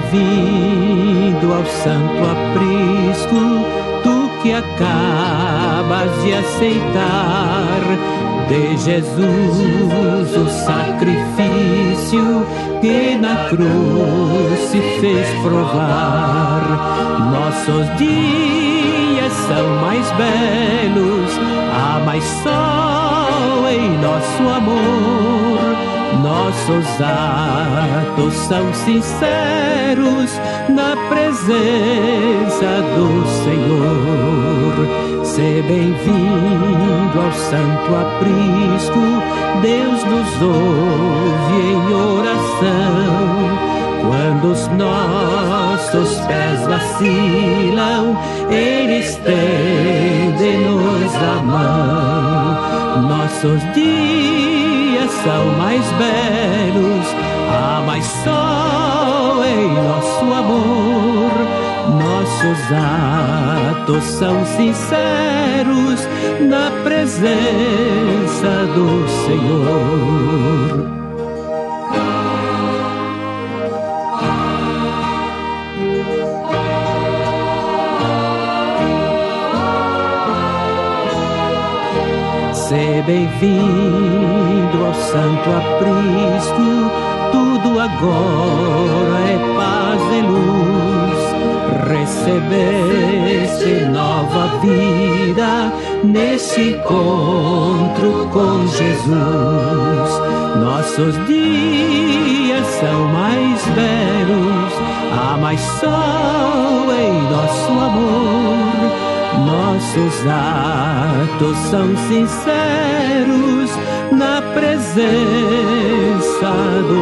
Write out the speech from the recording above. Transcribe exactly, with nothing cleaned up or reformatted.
bem-vindo ao santo aprisco, tu que acabas de aceitar de Jesus o sacrifício que na cruz se fez provar. Nossos dias são mais belos, há mais sol em nosso amor. Nossos atos são sinceros na presença do Senhor. Sê bem-vindo ao santo aprisco, Deus nos ouve em oração. Quando os nossos pés vacilam, Ele estende-nos a mão. Nossos dias são mais belos, há mais sol em nosso amor. Nossos atos são sinceros na presença do Senhor. Sê bem-vindo ao santo aprisco, tudo agora é paz e luz. Recebeste nova vida nesse encontro com Jesus. Nossos dias são mais belos, há mais sol em nosso amor. Nossos atos são sinceros na presença do